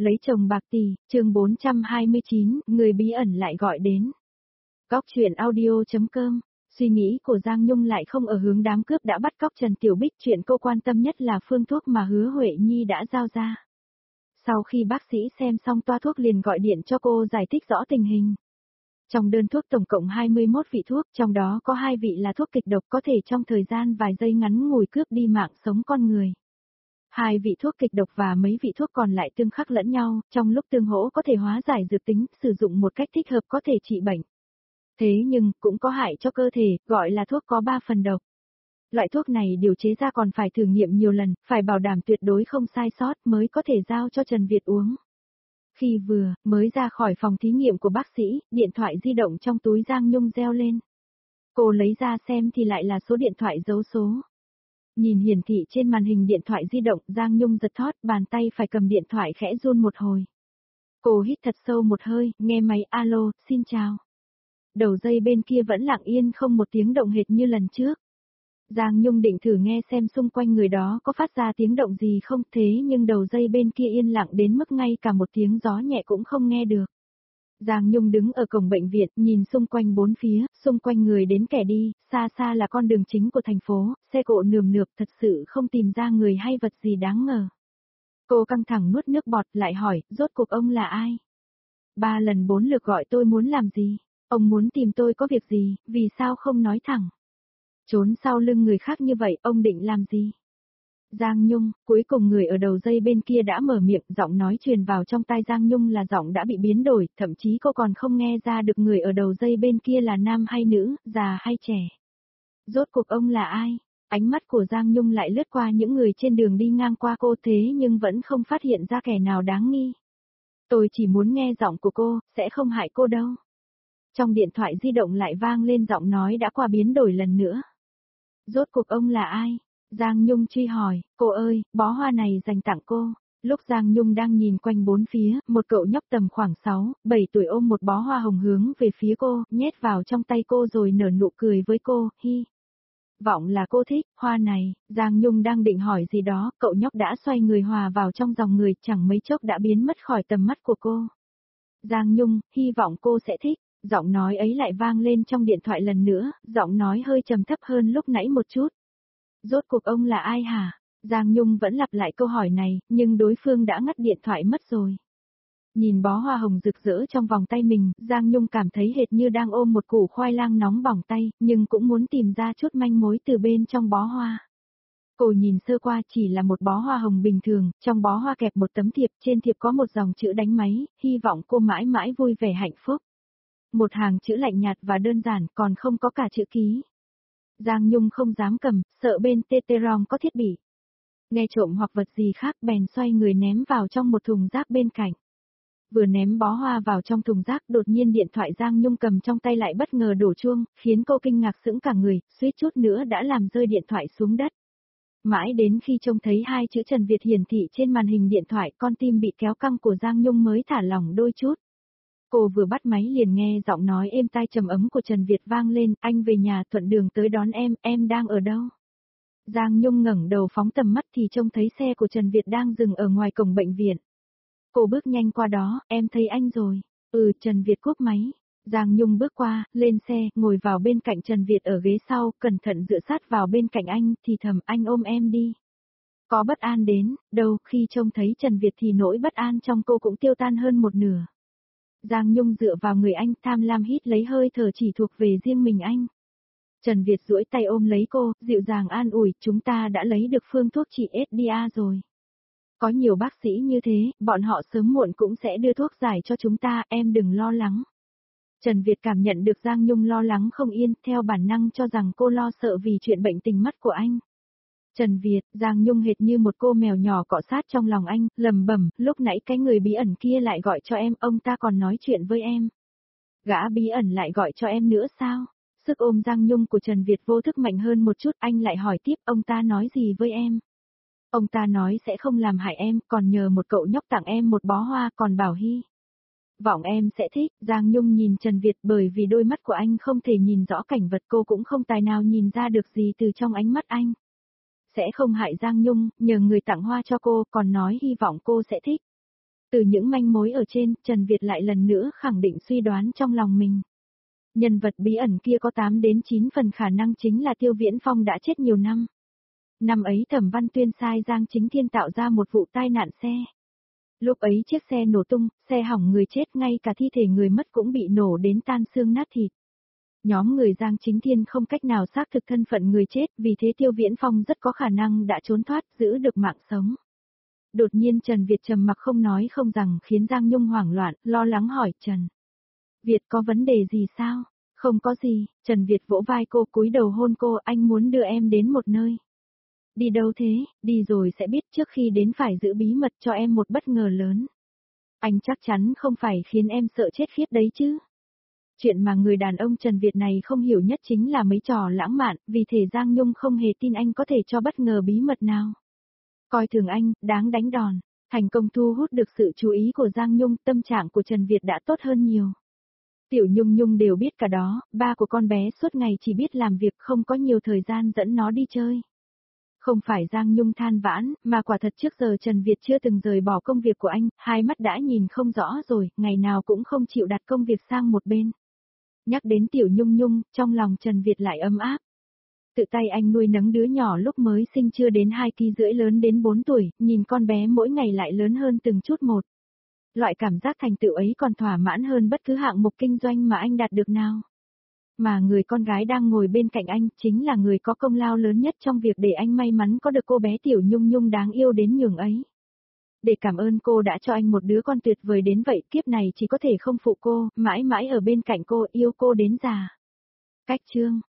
Lấy chồng bạc tỷ, chương 429, người bí ẩn lại gọi đến. Cóc truyện audio.com. Suy nghĩ của Giang Nhung lại không ở hướng đám cướp đã bắt cóc Trần Tiểu Bích, chuyện cô quan tâm nhất là phương thuốc mà Hứa Huệ Nhi đã giao ra. Sau khi bác sĩ xem xong toa thuốc liền gọi điện cho cô giải thích rõ tình hình. Trong đơn thuốc tổng cộng 21 vị thuốc, trong đó có 2 vị là thuốc kịch độc có thể trong thời gian vài giây ngắn ngủi cướp đi mạng sống con người. 2 vị thuốc kịch độc và mấy vị thuốc còn lại tương khắc lẫn nhau, trong lúc tương hỗ có thể hóa giải dược tính, sử dụng một cách thích hợp có thể trị bệnh. Thế nhưng, cũng có hại cho cơ thể, gọi là thuốc có 3 phần độc. Loại thuốc này điều chế ra còn phải thử nghiệm nhiều lần, phải bảo đảm tuyệt đối không sai sót mới có thể giao cho Trần Việt uống. Khi mới ra khỏi phòng thí nghiệm của bác sĩ, điện thoại di động trong túi Giang Nhung reo lên. Cô lấy ra xem thì lại là số điện thoại giấu số. Nhìn hiển thị trên màn hình điện thoại di động, Giang Nhung giật thót, bàn tay phải cầm điện thoại khẽ run một hồi. Cô hít thật sâu một hơi, nghe máy alo, xin chào. Đầu dây bên kia vẫn lặng yên không một tiếng động hệt như lần trước. Giang Nhung định thử nghe xem xung quanh người đó có phát ra tiếng động gì không, thế nhưng đầu dây bên kia yên lặng đến mức ngay cả một tiếng gió nhẹ cũng không nghe được. Giang Nhung đứng ở cổng bệnh viện, nhìn xung quanh bốn phía, xung quanh người đến kẻ đi, xa xa là con đường chính của thành phố, xe cộ nườm nượp, thật sự không tìm ra người hay vật gì đáng ngờ. Cô căng thẳng nuốt nước bọt lại hỏi, rốt cuộc ông là ai? 3 lần 4 lượt gọi tôi muốn làm gì? Ông muốn tìm tôi có việc gì, vì sao không nói thẳng? Trốn sau lưng người khác như vậy, ông định làm gì? Giang Nhung, cuối cùng người ở đầu dây bên kia đã mở miệng, giọng nói truyền vào trong tai Giang Nhung là giọng đã bị biến đổi, thậm chí cô còn không nghe ra được người ở đầu dây bên kia là nam hay nữ, già hay trẻ. Rốt cuộc ông là ai? Ánh mắt của Giang Nhung lại lướt qua những người trên đường đi ngang qua cô thế nhưng vẫn không phát hiện ra kẻ nào đáng nghi. Tôi chỉ muốn nghe giọng của cô, sẽ không hại cô đâu. Trong điện thoại di động lại vang lên giọng nói đã qua biến đổi lần nữa. Rốt cuộc ông là ai? Giang Nhung truy hỏi, cô ơi, bó hoa này dành tặng cô. Lúc Giang Nhung đang nhìn quanh bốn phía, một cậu nhóc tầm khoảng 6, 7 tuổi ôm một bó hoa hồng hướng về phía cô, nhét vào trong tay cô rồi nở nụ cười với cô, hi. Vọng là cô thích, hoa này, Giang Nhung đang định hỏi gì đó, cậu nhóc đã xoay người hòa vào trong dòng người, chẳng mấy chốc đã biến mất khỏi tầm mắt của cô. Giang Nhung, hy vọng cô sẽ thích. Giọng nói ấy lại vang lên trong điện thoại lần nữa, giọng nói hơi trầm thấp hơn lúc nãy một chút. Rốt cuộc ông là ai hả? Giang Nhung vẫn lặp lại câu hỏi này, nhưng đối phương đã ngắt điện thoại mất rồi. Nhìn bó hoa hồng rực rỡ trong vòng tay mình, Giang Nhung cảm thấy hệt như đang ôm một củ khoai lang nóng bỏng tay, nhưng cũng muốn tìm ra chút manh mối từ bên trong bó hoa. Cô nhìn sơ qua chỉ là một bó hoa hồng bình thường, trong bó hoa kẹp một tấm thiệp, trên thiệp có một dòng chữ đánh máy, hy vọng cô mãi mãi vui vẻ hạnh phúc. Một hàng chữ lạnh nhạt và đơn giản, còn không có cả chữ ký. Giang Nhung không dám cầm, sợ bên TT-ROM có thiết bị. Nghe trộm hoặc vật gì khác bèn xoay người ném vào trong một thùng rác bên cạnh. Vừa ném bó hoa vào trong thùng rác đột nhiên điện thoại Giang Nhung cầm trong tay lại bất ngờ đổ chuông, khiến cô kinh ngạc sững cả người, suýt chút nữa đã làm rơi điện thoại xuống đất. Mãi đến khi trông thấy 2 chữ Trần Việt hiển thị trên màn hình điện thoại, con tim bị kéo căng của Giang Nhung mới thả lỏng đôi chút. Cô vừa bắt máy liền nghe giọng nói êm tai trầm ấm của Trần Việt vang lên, anh về nhà thuận đường tới đón em đang ở đâu? Giang Nhung ngẩng đầu phóng tầm mắt thì trông thấy xe của Trần Việt đang dừng ở ngoài cổng bệnh viện. Cô bước nhanh qua đó, em thấy anh rồi. Trần Việt cúp máy. Giang Nhung bước qua, lên xe, ngồi vào bên cạnh Trần Việt ở ghế sau, cẩn thận dựa sát vào bên cạnh anh, thì thầm anh ôm em đi. Có bất an đến, đâu, khi trông thấy Trần Việt thì nỗi bất an trong cô cũng tiêu tan hơn một nửa. Giang Nhung dựa vào người anh, tham lam hít lấy hơi thở chỉ thuộc về riêng mình anh. Trần Việt duỗi tay ôm lấy cô, dịu dàng an ủi, chúng ta đã lấy được phương thuốc trị SDA rồi. Có nhiều bác sĩ như thế, bọn họ sớm muộn cũng sẽ đưa thuốc giải cho chúng ta, em đừng lo lắng. Trần Việt cảm nhận được Giang Nhung lo lắng không yên, theo bản năng cho rằng cô lo sợ vì chuyện bệnh tình mắt của anh. Trần Việt, Giang Nhung hệt như một cô mèo nhỏ cọ sát trong lòng anh, lầm bẩm, lúc nãy cái người bí ẩn kia lại gọi cho em, ông ta còn nói chuyện với em. Gã bí ẩn lại gọi cho em nữa sao? Sức ôm Giang Nhung của Trần Việt vô thức mạnh hơn một chút, anh lại hỏi tiếp, ông ta nói gì với em? Ông ta nói sẽ không làm hại em, còn nhờ một cậu nhóc tặng em một bó hoa, còn bảo hy vọng em sẽ thích. Giang Nhung nhìn Trần Việt, bởi vì đôi mắt của anh không thể nhìn rõ cảnh vật, cô cũng không tài nào nhìn ra được gì từ trong ánh mắt anh. Sẽ không hại Giang Nhung, nhờ người tặng hoa cho cô, còn nói hy vọng cô sẽ thích. Từ những manh mối ở trên, Trần Việt lại lần nữa khẳng định suy đoán trong lòng mình. Nhân vật bí ẩn kia có 8 đến 9 phần khả năng chính là Tiêu Viễn Phong đã chết nhiều năm. Năm ấy Thẩm Văn Tuyên sai Giang Chính Thiên tạo ra một vụ tai nạn xe. Lúc ấy chiếc xe nổ tung, xe hỏng người chết, ngay cả thi thể người mất cũng bị nổ đến tan xương nát thịt. Nhóm người Giang Chính Thiên không cách nào xác thực thân phận người chết, vì thế Tiêu Viễn Phong rất có khả năng đã trốn thoát, giữ được mạng sống. Đột nhiên Trần Việt trầm mặc không nói không rằng, khiến Giang Nhung hoảng loạn, lo lắng hỏi Trần Việt có vấn đề gì sao? Không có gì, Trần Việt vỗ vai cô, cúi đầu hôn cô, anh muốn đưa em đến một nơi. Đi đâu thế? Đi rồi sẽ biết, trước khi đến phải giữ bí mật, cho em một bất ngờ lớn. Anh chắc chắn không phải khiến em sợ chết khiếp đấy chứ. Chuyện mà người đàn ông Trần Việt này không hiểu nhất chính là mấy trò lãng mạn, vì thể Giang Nhung không hề tin anh có thể cho bất ngờ bí mật nào. Coi thường anh, đáng đánh đòn. Thành công thu hút được sự chú ý của Giang Nhung, tâm trạng của Trần Việt đã tốt hơn nhiều. Tiểu Nhung Nhung đều biết cả đó, ba của con bé suốt ngày chỉ biết làm việc, không có nhiều thời gian dẫn nó đi chơi. Không phải Giang Nhung than vãn, mà quả thật trước giờ Trần Việt chưa từng rời bỏ công việc của anh, hai mắt đã nhìn không rõ rồi, ngày nào cũng không chịu đặt công việc sang một bên. Nhắc đến Tiểu Nhung Nhung, trong lòng Trần Việt lại ấm áp. Tự tay anh nuôi nấng đứa nhỏ lúc mới sinh chưa đến 2 kg rưỡi lớn đến 4 tuổi, nhìn con bé mỗi ngày lại lớn hơn từng chút một. Loại cảm giác thành tựu ấy còn thỏa mãn hơn bất cứ hạng mục kinh doanh mà anh đạt được nào. Mà người con gái đang ngồi bên cạnh anh chính là người có công lao lớn nhất trong việc để anh may mắn có được cô bé Tiểu Nhung Nhung đáng yêu đến nhường ấy. Để cảm ơn cô đã cho anh một đứa con tuyệt vời đến vậy, kiếp này chỉ có thể không phụ cô, mãi mãi ở bên cạnh cô, yêu cô đến già. Cách chương